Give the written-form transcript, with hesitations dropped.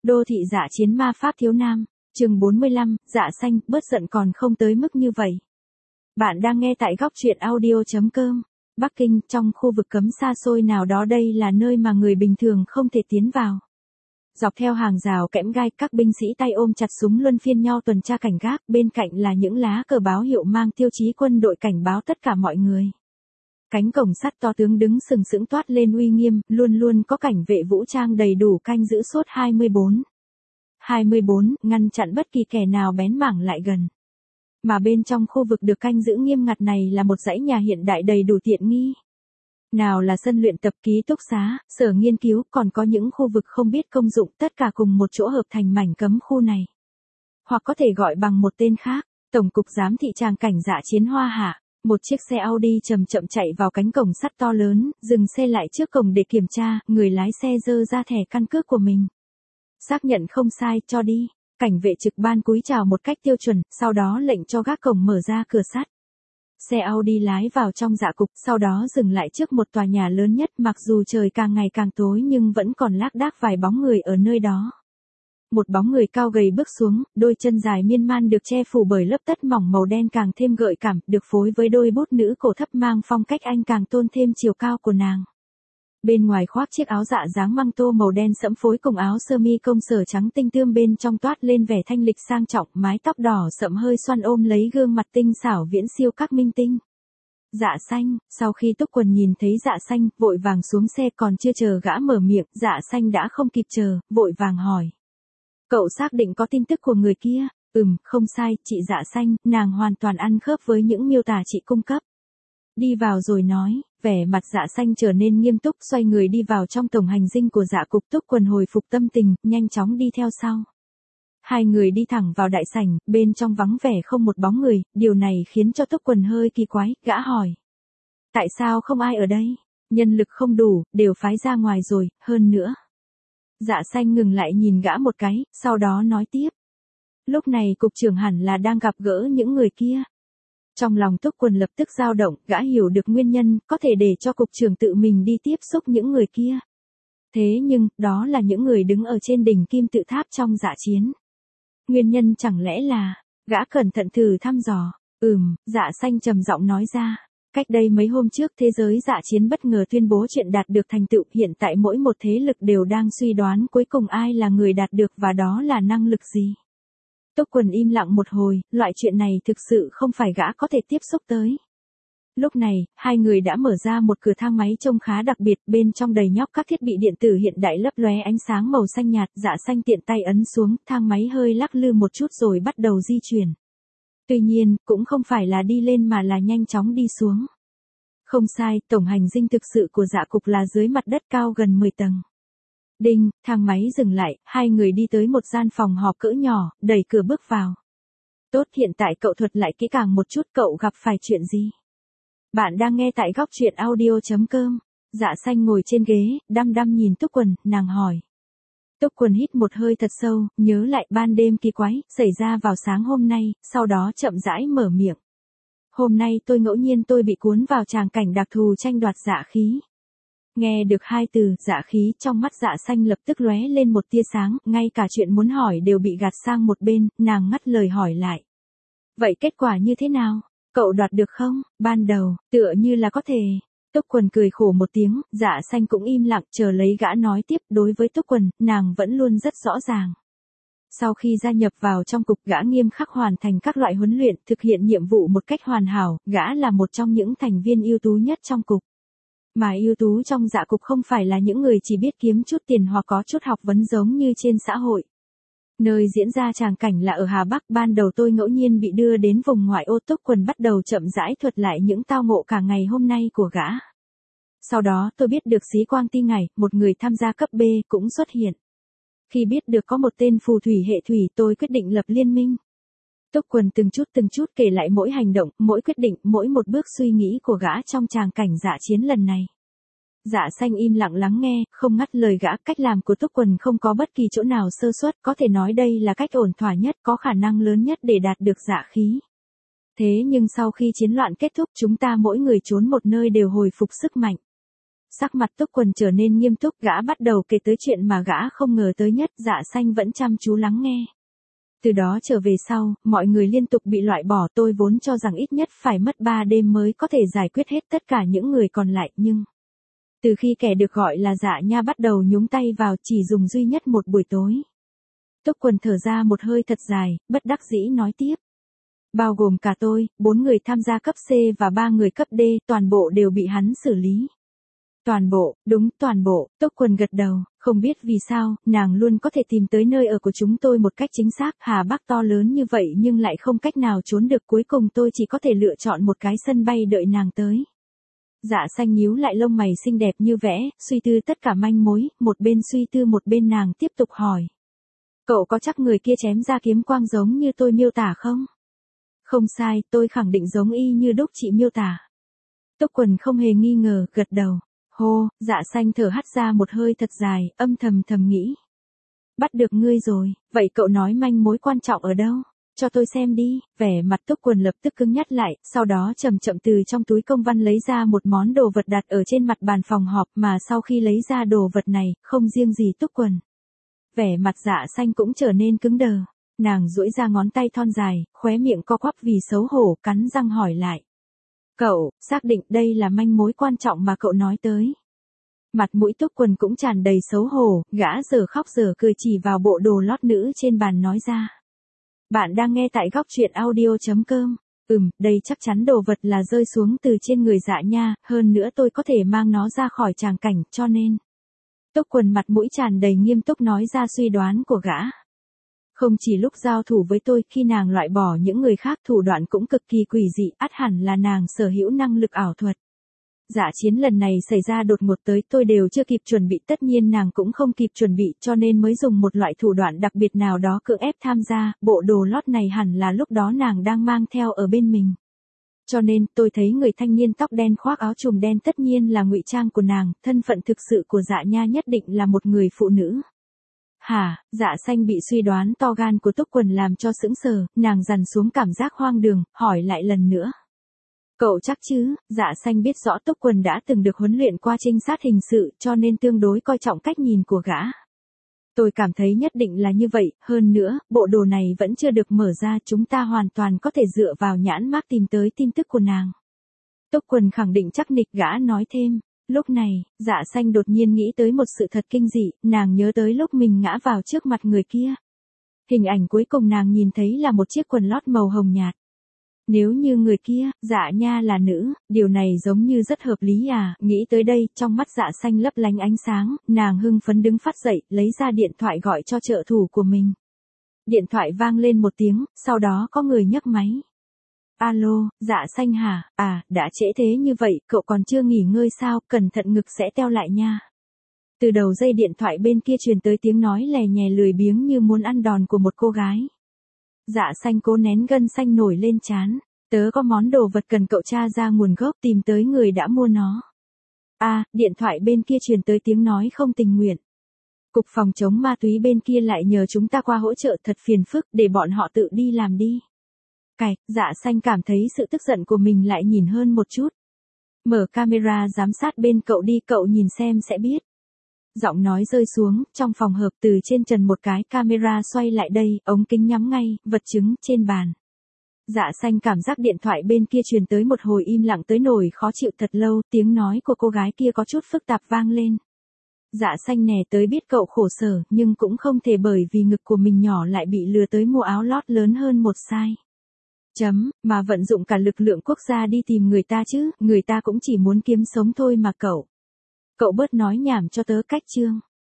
Đô thị dạ chiến ma pháp thiếu nam, chương 45, dạ xanh, bớt giận còn không tới mức như vậy. Bạn đang nghe tại góc truyện audio.com. Bắc Kinh, trong khu vực cấm xa xôi nào đó, đây là nơi mà người bình thường không thể tiến vào. Dọc theo hàng rào kẽm gai, các binh sĩ tay ôm chặt súng luân phiên nhau tuần tra cảnh gác, bên cạnh là những lá cờ báo hiệu mang tiêu chí quân đội cảnh báo tất cả mọi người. Cánh cổng sắt to tướng đứng sừng sững toát lên uy nghiêm, luôn luôn có cảnh vệ vũ trang đầy đủ canh giữ suốt 24, ngăn chặn bất kỳ kẻ nào bén mảng lại gần. Mà bên trong khu vực được canh giữ nghiêm ngặt này là một dãy nhà hiện đại đầy đủ tiện nghi. Nào là sân luyện tập, ký túc xá, sở nghiên cứu, còn có những khu vực không biết công dụng, tất cả cùng một chỗ hợp thành mảnh cấm khu này. Hoặc có thể gọi bằng một tên khác, Tổng cục giám thị tràng cảnh dạ chiến Hoa Hạ. Một chiếc xe Audi chậm chậm chạy vào cánh cổng sắt to lớn, dừng xe lại trước cổng để kiểm tra, người lái xe giơ ra thẻ căn cước của mình. Xác nhận không sai, cho đi. Cảnh vệ trực ban cúi chào một cách tiêu chuẩn, sau đó lệnh cho gác cổng mở ra cửa sắt. Xe Audi lái vào trong dạ cục, sau đó dừng lại trước một tòa nhà lớn nhất, mặc dù trời càng ngày càng tối nhưng vẫn còn lác đác vài bóng người ở nơi đó. Một bóng người cao gầy bước xuống, đôi chân dài miên man được che phủ bởi lớp tất mỏng màu đen càng thêm gợi cảm, được phối với đôi bút nữ cổ thấp mang phong cách Anh càng tôn thêm chiều cao của nàng. Bên ngoài khoác chiếc áo dạ dáng măng tô màu đen sẫm phối cùng áo sơ mi công sở trắng tinh tươm, bên trong toát lên vẻ thanh lịch sang trọng, mái tóc đỏ sẫm hơi xoăn ôm lấy gương mặt tinh xảo viễn siêu các minh tinh. Dạ xanh, sau khi Túc Quần nhìn thấy dạ xanh, vội vàng xuống xe, còn chưa chờ gã mở miệng, dạ xanh đã không kịp chờ, vội vàng hỏi. Cậu xác định có tin tức của người kia? Không sai, chị dạ xanh, nàng hoàn toàn ăn khớp với những miêu tả chị cung cấp. Đi vào rồi nói, vẻ mặt dạ xanh trở nên nghiêm túc, xoay người đi vào trong tổng hành dinh của dạ cục. Túc Quần hồi phục tâm tình, nhanh chóng đi theo sau. Hai người đi thẳng vào đại sảnh, bên trong vắng vẻ không một bóng người, điều này khiến cho Túc Quần hơi kỳ quái, gã hỏi. Tại sao không ai ở đây? Nhân lực không đủ, đều phái ra ngoài rồi, hơn nữa. Dạ xanh ngừng lại nhìn gã một cái, sau đó nói tiếp. Lúc này cục trưởng hẳn là đang gặp gỡ những người kia. Trong lòng Túc Quần lập tức dao động, gã hiểu được nguyên nhân, có thể để cho cục trưởng tự mình đi tiếp xúc những người kia. Thế nhưng, đó là những người đứng ở trên đỉnh kim tự tháp trong dạ chiến. Nguyên nhân chẳng lẽ là, gã cẩn thận thử thăm dò. Dạ xanh trầm giọng nói ra. Cách đây mấy hôm trước, thế giới dạ chiến bất ngờ tuyên bố chuyện đạt được thành tựu, hiện tại mỗi một thế lực đều đang suy đoán cuối cùng ai là người đạt được và đó là năng lực gì. Túc Quần im lặng một hồi, loại chuyện này thực sự không phải gã có thể tiếp xúc tới. Lúc này, hai người đã mở ra một cửa thang máy trông khá đặc biệt, bên trong đầy nhóc các thiết bị điện tử hiện đại lấp lóe ánh sáng màu xanh nhạt. Dạ xanh tiện tay ấn xuống, thang máy hơi lắc lư một chút rồi bắt đầu di chuyển. Tuy nhiên, cũng không phải là đi lên mà là nhanh chóng đi xuống. Không sai, tổng hành dinh thực sự của dạ cục là dưới mặt đất cao gần 10 tầng. Đinh, thang máy dừng lại, hai người đi tới một gian phòng họp cỡ nhỏ, đẩy cửa bước vào. Tốt, hiện tại cậu thuật lại kỹ càng một chút, cậu gặp phải chuyện gì? Bạn đang nghe tại góc truyện audio.com. Dạ xanh ngồi trên ghế, đăm đăm nhìn Túc Quần, nàng hỏi. Túc Quần hít một hơi thật sâu, nhớ lại ban đêm kỳ quái, xảy ra vào sáng hôm nay, sau đó chậm rãi mở miệng. Hôm nay ngẫu nhiên tôi bị cuốn vào tràng cảnh đặc thù tranh đoạt dạ khí. Nghe được hai từ, dạ khí, trong mắt dạ xanh lập tức lóe lên một tia sáng, ngay cả chuyện muốn hỏi đều bị gạt sang một bên, nàng ngắt lời hỏi lại. Vậy kết quả như thế nào? Cậu đoạt được không? Ban đầu, tựa như là có thể. Túc Quần cười khổ một tiếng, dạ xanh cũng im lặng chờ lấy gã nói tiếp. Đối với Túc Quần, nàng vẫn luôn rất rõ ràng. Sau khi gia nhập vào trong cục, gã nghiêm khắc hoàn thành các loại huấn luyện, thực hiện nhiệm vụ một cách hoàn hảo, gã là một trong những thành viên ưu tú nhất trong cục. Mà ưu tú trong dạ cục không phải là những người chỉ biết kiếm chút tiền hoặc có chút học vấn giống như trên xã hội. Nơi diễn ra tràng cảnh là ở Hà Bắc. Ban đầu tôi ngẫu nhiên bị đưa đến vùng ngoại ô. Túc Quần bắt đầu chậm rãi thuật lại những tao ngộ cả ngày hôm nay của gã. Sau đó tôi biết được Xí Quang Ti Ngải, một người tham gia cấp B, cũng xuất hiện. Khi biết được có một tên phù thủy hệ thủy, tôi quyết định lập liên minh. Túc Quần từng chút kể lại mỗi hành động, mỗi quyết định, mỗi một bước suy nghĩ của gã trong tràng cảnh dạ chiến lần này. Dạ xanh im lặng lắng nghe, không ngắt lời gã. Cách làm của Túc Quần không có bất kỳ chỗ nào sơ suất, có thể nói đây là cách ổn thỏa nhất, có khả năng lớn nhất để đạt được dạ khí. Thế nhưng sau khi chiến loạn kết thúc, chúng ta mỗi người trốn một nơi đều hồi phục sức mạnh. sắc mặt Túc Quần trở nên nghiêm túc, gã bắt đầu kể tới chuyện mà gã không ngờ tới nhất, Dạ Xanh vẫn chăm chú lắng nghe. Từ đó trở về sau, mọi người liên tục bị loại bỏ, tôi vốn cho rằng ít nhất phải mất 3 đêm mới có thể giải quyết hết tất cả những người còn lại, nhưng từ khi kẻ được gọi là Dạ Nha bắt đầu nhúng tay vào, chỉ dùng duy nhất một buổi tối. Túc Quần thở ra một hơi thật dài, bất đắc dĩ nói tiếp. Bao gồm cả tôi, 4 người tham gia cấp C và 3 người cấp D, toàn bộ đều bị hắn xử lý. Toàn bộ, đúng, toàn bộ. Túc Quần gật đầu, không biết vì sao, nàng luôn có thể tìm tới nơi ở của chúng tôi một cách chính xác. Hà Bắc to lớn như vậy nhưng lại không cách nào trốn được, cuối cùng tôi chỉ có thể lựa chọn một cái sân bay đợi nàng tới. Dạ Xanh nhíu lại lông mày xinh đẹp như vẽ, suy tư tất cả manh mối, một bên suy tư một bên nàng tiếp tục hỏi. Cậu có chắc người kia chém ra kiếm quang giống như tôi miêu tả không? Không sai, tôi khẳng định giống y như đúc chị miêu tả. Túc Quần không hề nghi ngờ, gật đầu. Hô, Dạ Xanh thở hắt ra một hơi thật dài, âm thầm nghĩ. Bắt được ngươi rồi, vậy cậu nói manh mối quan trọng ở đâu? Cho tôi xem đi. Vẻ mặt Túc Quần lập tức cứng nhắc lại, sau đó chậm chậm từ trong túi công văn lấy ra một món đồ vật đặt ở trên mặt bàn phòng họp, mà sau khi lấy ra đồ vật này, không riêng gì Túc Quần. Vẻ mặt Dạ Xanh cũng trở nên cứng đờ. Nàng duỗi ra ngón tay thon dài, khóe miệng co quắp vì xấu hổ, cắn răng hỏi lại. Cậu, xác định đây là manh mối quan trọng mà cậu nói tới. Mặt mũi Túc Quần cũng tràn đầy xấu hổ, gã giờ khóc giờ cười chỉ vào bộ đồ lót nữ trên bàn nói ra. Bạn đang nghe tại góc truyện audio.com. Đây chắc chắn đồ vật là rơi xuống từ trên người Dạ Nha, hơn nữa tôi có thể mang nó ra khỏi tràng cảnh, cho nên. Túc Quần mặt mũi tràn đầy nghiêm túc nói ra suy đoán của gã. Không chỉ lúc giao thủ với tôi, khi nàng loại bỏ những người khác thủ đoạn cũng cực kỳ quỷ dị, ắt hẳn là nàng sở hữu năng lực ảo thuật. Dạ chiến lần này xảy ra đột ngột tới, tôi đều chưa kịp chuẩn bị, tất nhiên nàng cũng không kịp chuẩn bị, cho nên mới dùng một loại thủ đoạn đặc biệt nào đó cưỡng ép tham gia, bộ đồ lót này hẳn là lúc đó nàng đang mang theo ở bên mình. Cho nên, tôi thấy người thanh niên tóc đen khoác áo trùm đen tất nhiên là ngụy trang của nàng, thân phận thực sự của Dạ Nha nhất định là một người phụ nữ. Hả, Dạ Xanh bị suy đoán to gan của Túc Quần làm cho sững sờ, nàng dằn xuống cảm giác hoang đường, hỏi lại lần nữa. Cậu chắc chứ? Dạ Xanh biết rõ Túc Quần đã từng được huấn luyện qua trinh sát hình sự, cho nên tương đối coi trọng cách nhìn của gã. Tôi cảm thấy nhất định là như vậy, hơn nữa, bộ đồ này vẫn chưa được mở ra, chúng ta hoàn toàn có thể dựa vào nhãn mác tìm tới tin tức của nàng. Túc Quần khẳng định chắc nịch, gã nói thêm. Lúc này, Dạ Xanh đột nhiên nghĩ tới một sự thật kinh dị, nàng nhớ tới lúc mình ngã vào trước mặt người kia. Hình ảnh cuối cùng nàng nhìn thấy là một chiếc quần lót màu hồng nhạt. Nếu như người kia, Dạ Nha là nữ, điều này giống như rất hợp lý à, nghĩ tới đây, trong mắt Dạ Xanh lấp lánh ánh sáng, nàng hưng phấn đứng phát dậy, lấy ra điện thoại gọi cho trợ thủ của mình. Điện thoại vang lên một tiếng, sau đó có người nhấc máy. Alo, Dạ Xanh hả? À, đã trễ thế như vậy, cậu còn chưa nghỉ ngơi sao, cẩn thận ngực sẽ teo lại nha. Từ đầu dây điện thoại bên kia truyền tới tiếng nói lè nhè lười biếng như muốn ăn đòn của một cô gái. Dạ Xanh cố nén gân xanh nổi lên trán. Tớ có món đồ vật cần cậu tra ra nguồn gốc, tìm tới người đã mua nó. Điện thoại bên kia truyền tới tiếng nói không tình nguyện. Cục phòng chống ma túy bên kia lại nhờ chúng ta qua hỗ trợ, thật phiền phức, để bọn họ tự đi làm đi. Dạ Xanh cảm thấy sự tức giận của mình lại nhìn hơn một chút. Mở camera giám sát bên cậu đi, cậu nhìn xem sẽ biết. Giọng nói rơi xuống, trong phòng hợp từ trên trần một cái camera xoay lại đây, ống kính nhắm ngay, vật chứng trên bàn. Dạ Xanh cảm giác điện thoại bên kia truyền tới một hồi im lặng tới nổi khó chịu thật lâu, tiếng nói của cô gái kia có chút phức tạp vang lên. Dạ Xanh nè tới biết cậu khổ sở, nhưng cũng không thể bởi vì ngực của mình nhỏ lại bị lừa tới mua áo lót lớn hơn một size. Mà vận dụng cả lực lượng quốc gia đi tìm người ta chứ, người ta cũng chỉ muốn kiếm sống thôi mà cậu. Cậu bớt nói nhảm cho tớ, cách chương.